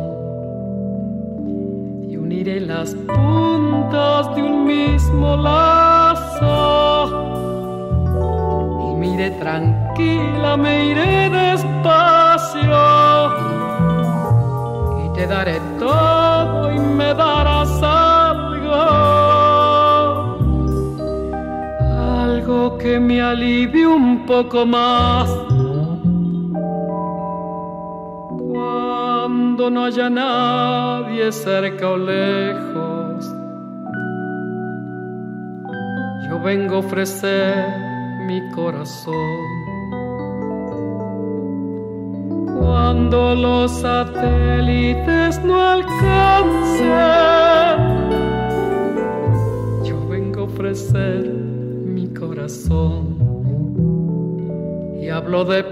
y uniré las puntas de un mismo lazo. Me iré tranquila, me iré despacio y te daré todo y me darás algo, algo que me alivie un poco más. Cuando no haya nadie cerca o lejos, yo vengo a ofrecer mi corazón. Cuando los satélites no alcancen, yo vengo a ofrecer mi corazón. Y hablo de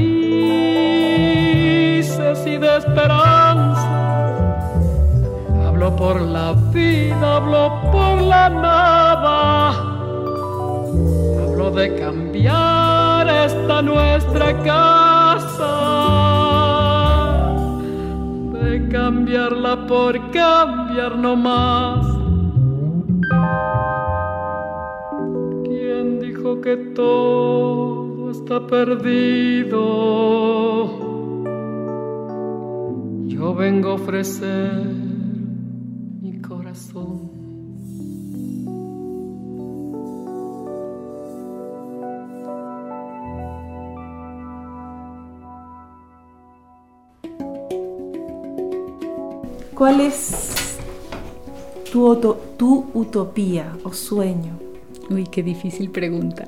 países y de esperanza. Hablo por la vida, hablo por la nada. Hablo de cambiar esta nuestra casa, de cambiarla por cambiar no más. ¿Quién dijo que todo está perdido? Yo vengo a ofrecer mi corazón. ¿Cuál es tu, uto- tu utopía o sueño? Uy, qué difícil pregunta.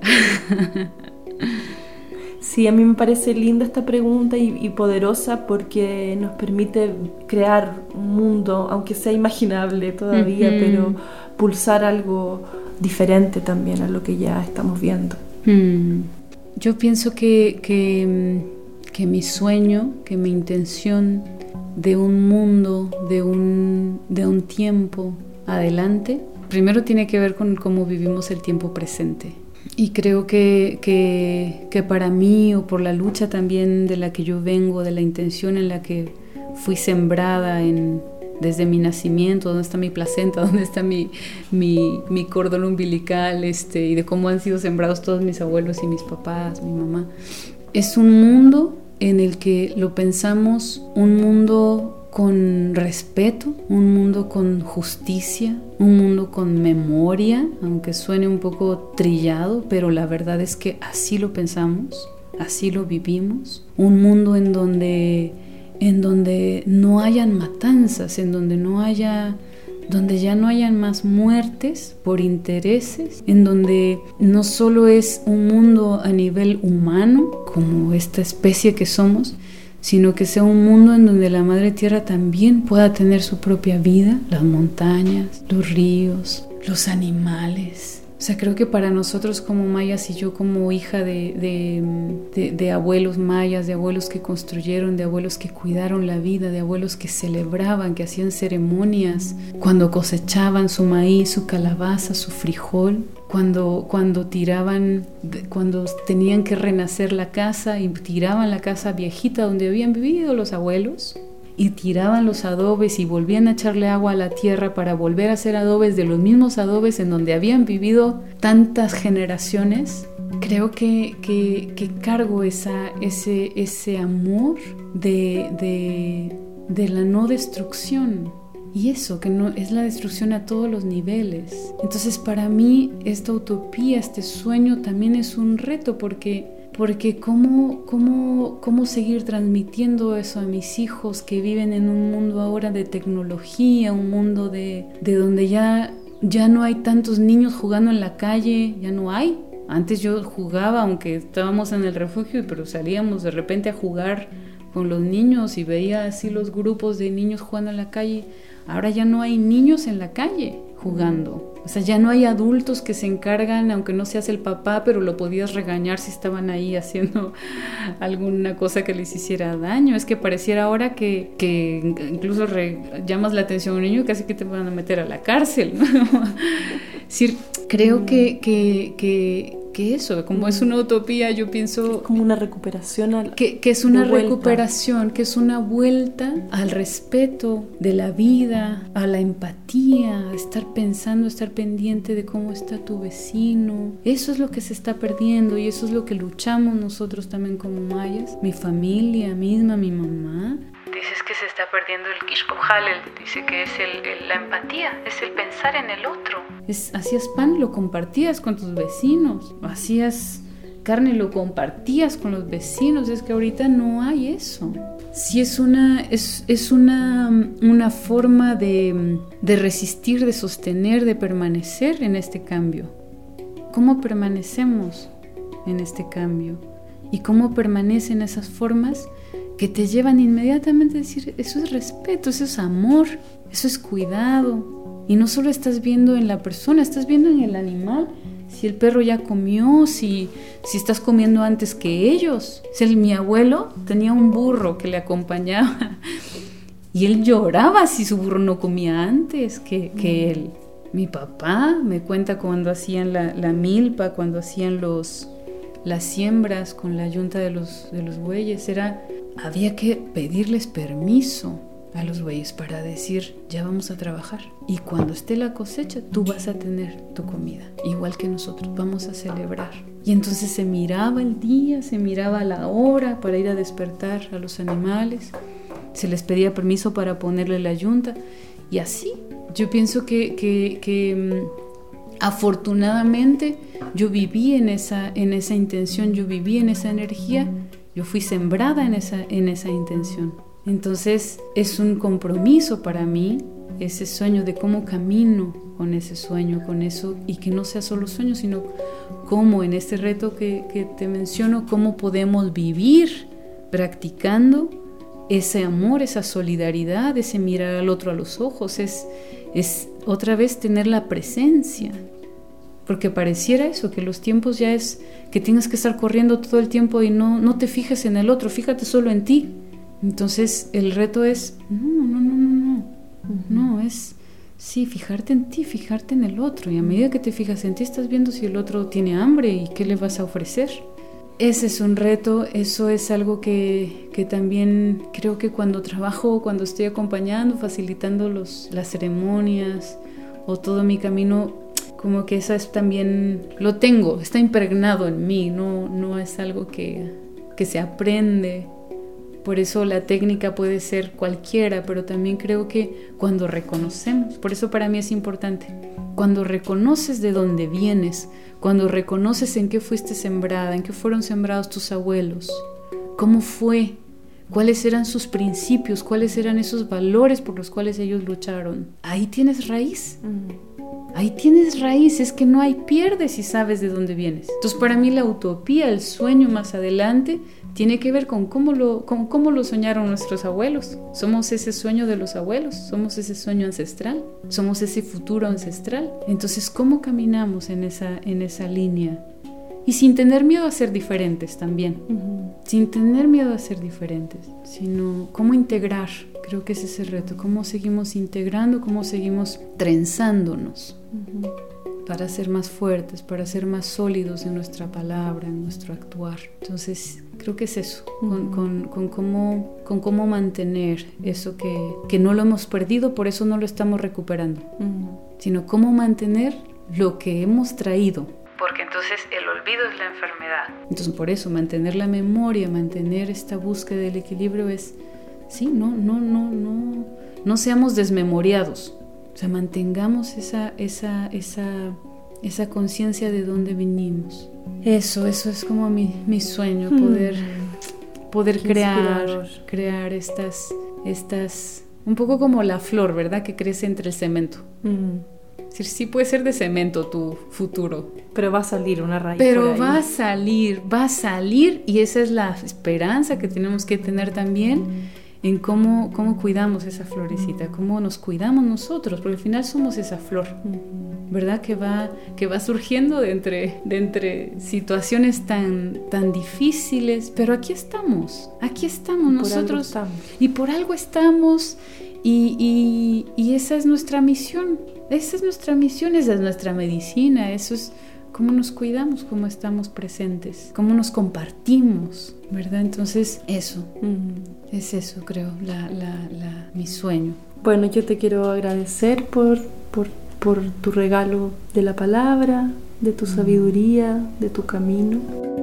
Sí, a mí me parece linda esta pregunta y, y poderosa porque nos permite crear un mundo, aunque sea imaginable todavía, Uh-huh. pero pulsar algo diferente también a lo que ya estamos viendo. Hmm. Yo pienso que, que, que mi sueño, que mi intención de un mundo, de un, de un tiempo adelante, primero tiene que ver con cómo vivimos el tiempo presente. Y creo que, que, que para mí, o por la lucha también de la que yo vengo, de la intención en la que fui sembrada en, desde mi nacimiento, dónde está mi placenta, dónde está mi, mi, mi cordón umbilical, este, y de cómo han sido sembrados todos mis abuelos y mis papás, mi mamá. Es un mundo en el que lo pensamos, un mundo con respeto, un mundo con justicia, un mundo con memoria, aunque suene un poco trillado, pero la verdad es que así lo pensamos, así lo vivimos. Un mundo en donde, en donde no hayan matanzas, en donde no haya, donde ya no hayan más muertes por intereses, en donde no solo es un mundo a nivel humano, como esta especie que somos, sino que sea un mundo en donde la Madre Tierra también pueda tener su propia vida, las montañas, los ríos, los animales. O sea, creo que para nosotros como mayas y yo como hija de, de, de, de abuelos mayas, de abuelos que construyeron, de abuelos que cuidaron la vida, de abuelos que celebraban, que hacían ceremonias, cuando cosechaban su maíz, su calabaza, su frijol, cuando, cuando tiraban, cuando tenían que renacer la casa y tiraban la casa viejita donde habían vivido los abuelos, y tiraban los adobes y volvían a echarle agua a la tierra para volver a hacer adobes de los mismos adobes en donde habían vivido tantas generaciones. Creo que, que, que cargo esa, ese, ese amor de, de, de la no destrucción. Y eso, que no es la destrucción a todos los niveles. Entonces para mí esta utopía, este sueño también es un reto porque... Porque cómo, cómo, cómo seguir transmitiendo eso a mis hijos que viven en un mundo ahora de tecnología, un mundo de, de donde ya, ya no hay tantos niños jugando en la calle, ya no hay. Antes yo jugaba, aunque estábamos en el refugio, pero salíamos de repente a jugar con los niños y veía así los grupos de niños jugando en la calle. Ahora ya no hay niños en la calle jugando. O sea, ya no hay adultos que se encargan, aunque no seas el papá, pero lo podías regañar si estaban ahí haciendo alguna cosa que les hiciera daño. Es que pareciera ahora que, que incluso re, llamas la atención a un niño y casi que te van a meter a la cárcel, ¿no? Es decir, creo que, que, que, que eso, como es una utopía, yo pienso... Es como una recuperación al... Que, que es una recuperación, que es una vuelta al respeto de la vida, a la empatía, a estar pensando, estar pendiente de cómo está tu vecino. Eso es lo que se está perdiendo y eso es lo que luchamos nosotros también como mayas. Mi familia misma, mi mamá. Dices que se está perdiendo el Kishkohalel, dice que es el, el, la empatía, es el pensar en el otro. Es, hacías pan, lo compartías con tus vecinos, hacías carne, lo compartías con los vecinos. Es que ahorita no hay eso. Sí, es una, es, es una, una forma de, de resistir, de sostener, de permanecer en este cambio. ¿Cómo permanecemos en este cambio? ¿Y cómo permanecen esas formas que te llevan inmediatamente a decir, eso es respeto, eso es amor, eso es cuidado? Y no solo estás viendo en la persona, estás viendo en el animal. Si el perro ya comió, si, si estás comiendo antes que ellos. Si el, mi abuelo tenía un burro que le acompañaba y él lloraba si su burro no comía antes que, que él. Mi papá me cuenta cuando hacían la, la milpa, cuando hacían los, las siembras con la yunta de los, de los bueyes, era, había que pedirles permiso a los bueyes para decir, ya vamos a trabajar y cuando esté la cosecha tú vas a tener tu comida, igual que nosotros, vamos a celebrar. Y entonces se miraba el día, se miraba la hora para ir a despertar a los animales, se les pedía permiso para ponerle la yunta y así. Yo pienso que, que, que afortunadamente yo viví en esa, en esa intención, yo viví en esa energía, yo fui sembrada en esa, en esa intención. Entonces es un compromiso para mí, ese sueño de cómo camino con ese sueño, con eso, y que no sea solo sueño, sino cómo en este reto que, que te menciono, cómo podemos vivir practicando ese amor, esa solidaridad, ese mirar al otro a los ojos, es, es otra vez tener la presencia. Porque pareciera eso, que los tiempos ya es que tienes que estar corriendo todo el tiempo y no, no te fijes en el otro, fíjate solo en ti. Entonces el reto es, no, no, no, no, no, no, es, sí, fijarte en ti, fijarte en el otro. Y a medida que te fijas en ti, estás viendo si el otro tiene hambre y qué le vas a ofrecer. Ese es un reto, eso es algo que, que también creo que cuando trabajo, cuando estoy acompañando, facilitando los, las ceremonias o todo mi camino, como que eso es también, lo tengo, está impregnado en mí, no, no es algo que, que se aprende. Por eso la técnica puede ser cualquiera, pero también creo que cuando reconocemos, por eso para mí es importante, cuando reconoces de dónde vienes, cuando reconoces en qué fuiste sembrada, en qué fueron sembrados tus abuelos, cómo fue, cuáles eran sus principios, cuáles eran esos valores por los cuales ellos lucharon, ahí tienes raíz. Ahí tienes raíz, es que no hay pierde si sabes de dónde vienes. Entonces para mí la utopía, el sueño más adelante, tiene que ver con cómo lo, con cómo lo soñaron nuestros abuelos. Somos ese sueño de los abuelos, somos ese sueño ancestral, somos ese futuro ancestral. Entonces, ¿cómo caminamos en esa, en esa línea? Y sin tener miedo a ser diferentes también, uh-huh. sin tener miedo a ser diferentes, sino cómo integrar, creo que ese es el reto, cómo seguimos integrando, cómo seguimos trenzándonos uh-huh. para ser más fuertes, para ser más sólidos en nuestra palabra, en nuestro actuar. Entonces creo que es eso, uh-huh. con, con, con, cómo, con cómo mantener eso que, que no lo hemos perdido, por eso no lo estamos recuperando, uh-huh. sino cómo mantener lo que hemos traído. Porque entonces el olvido es la enfermedad. Entonces por eso mantener la memoria, mantener esta búsqueda del equilibrio es, sí, no, no, no, no, no seamos desmemoriados. O sea, mantengamos esa, esa, esa, esa conciencia de dónde venimos. Eso, eso es como mi, mi sueño, poder, hmm. poder crear, crear estas, estas, un poco como la flor, ¿verdad? Que crece entre el cemento. Hmm. Es decir, sí puede ser de cemento tu futuro. Pero va a salir una raíz. Pero va a salir, va a salir, y esa es la esperanza que tenemos que tener también mm. en cómo, cómo cuidamos esa florecita, cómo nos cuidamos nosotros, porque al final somos esa flor, mm. ¿verdad? Que va, que va surgiendo de entre, de entre situaciones tan, tan difíciles, pero aquí estamos, aquí estamos y nosotros. Por algo estamos. Y por algo estamos, y, y, y esa es nuestra misión. Esa es nuestra misión, esa es nuestra medicina, eso es cómo nos cuidamos, cómo estamos presentes, cómo nos compartimos, ¿verdad? Entonces, eso, mm. es eso, creo, la, la, la, mi sueño. Bueno, yo te quiero agradecer por, por, por tu regalo de la palabra, de tu mm. sabiduría, de tu camino.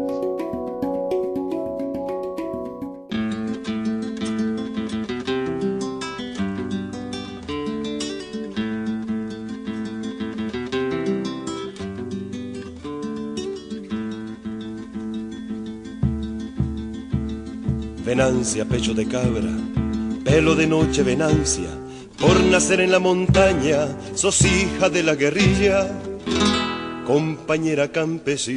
Venancia, pecho de cabra, pelo de noche, venancia, por nacer en la montaña, sos hija de la guerrilla, compañera campesina.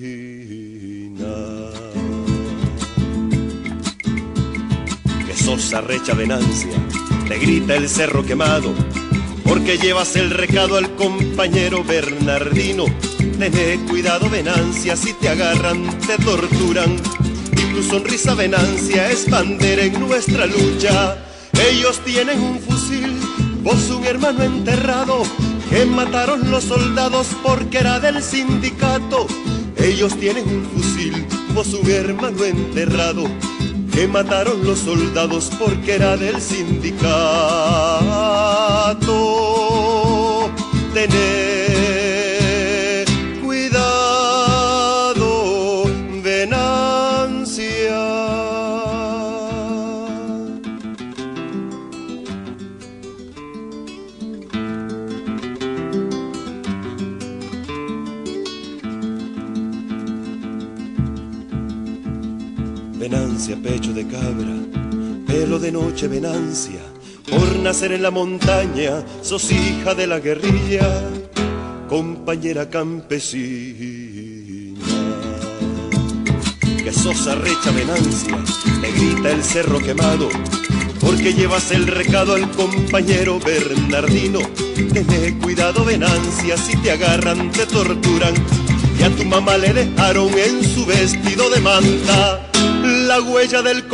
Que sos arrecha, venancia, te grita el cerro quemado, porque llevas el recado al compañero Bernardino. Tené cuidado, venancia, si te agarran, te torturan. Tu sonrisa, venancia, es bandera en nuestra lucha. Ellos tienen un fusil, vos un hermano enterrado, que mataron los soldados porque era del sindicato. Ellos tienen un fusil, vos un hermano enterrado, que mataron los soldados porque era del sindicato. Tené venancia, pecho de cabra, Pelo de noche, Venancia, por nacer en la montaña, sos hija de la guerrilla, compañera campesina. Que sos arrecha, Venancia, te grita el cerro quemado, porque llevas el recado al compañero Bernardino. Tené cuidado, Venancia, si te agarran te torturan, y a tu mamá le dejaron en su vestido de manta la huella del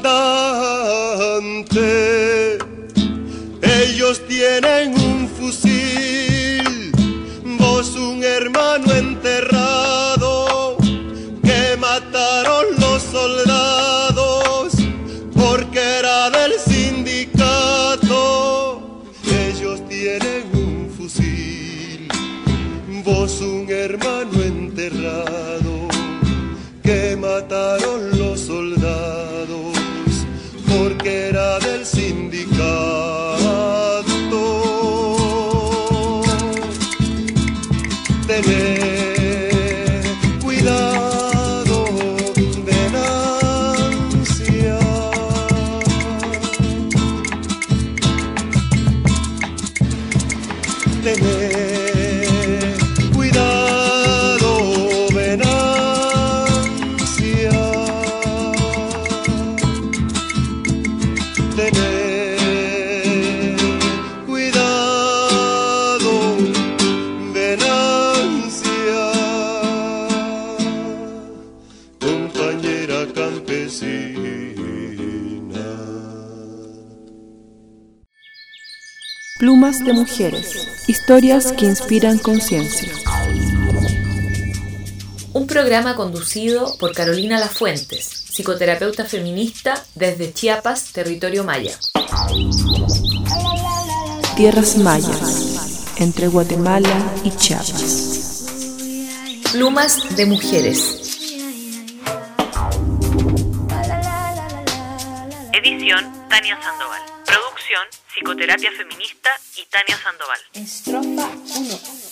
comandante. Ellos tienen un fusil, vos un hermano enterrado, que mataron los soldados porque era del sindicato. Ellos tienen un fusil, vos un hermano enterrado, que mataron los soldados porque era del sindicato. Tené cuidado, Venancia. Tené cuidado, Venancia. Tené cuidado, Venancia, compañera campesina. Plumas de mujeres. Historias que inspiran conciencia. Un programa conducido por Carolina Lafuentes, psicoterapeuta feminista desde Chiapas, territorio maya. Tierras mayas, entre Guatemala y Chiapas. Plumas de mujeres. Edición Tania Sandoval. Producción Psicoterapia Feminista y Tania Sandoval. Estrofa uno.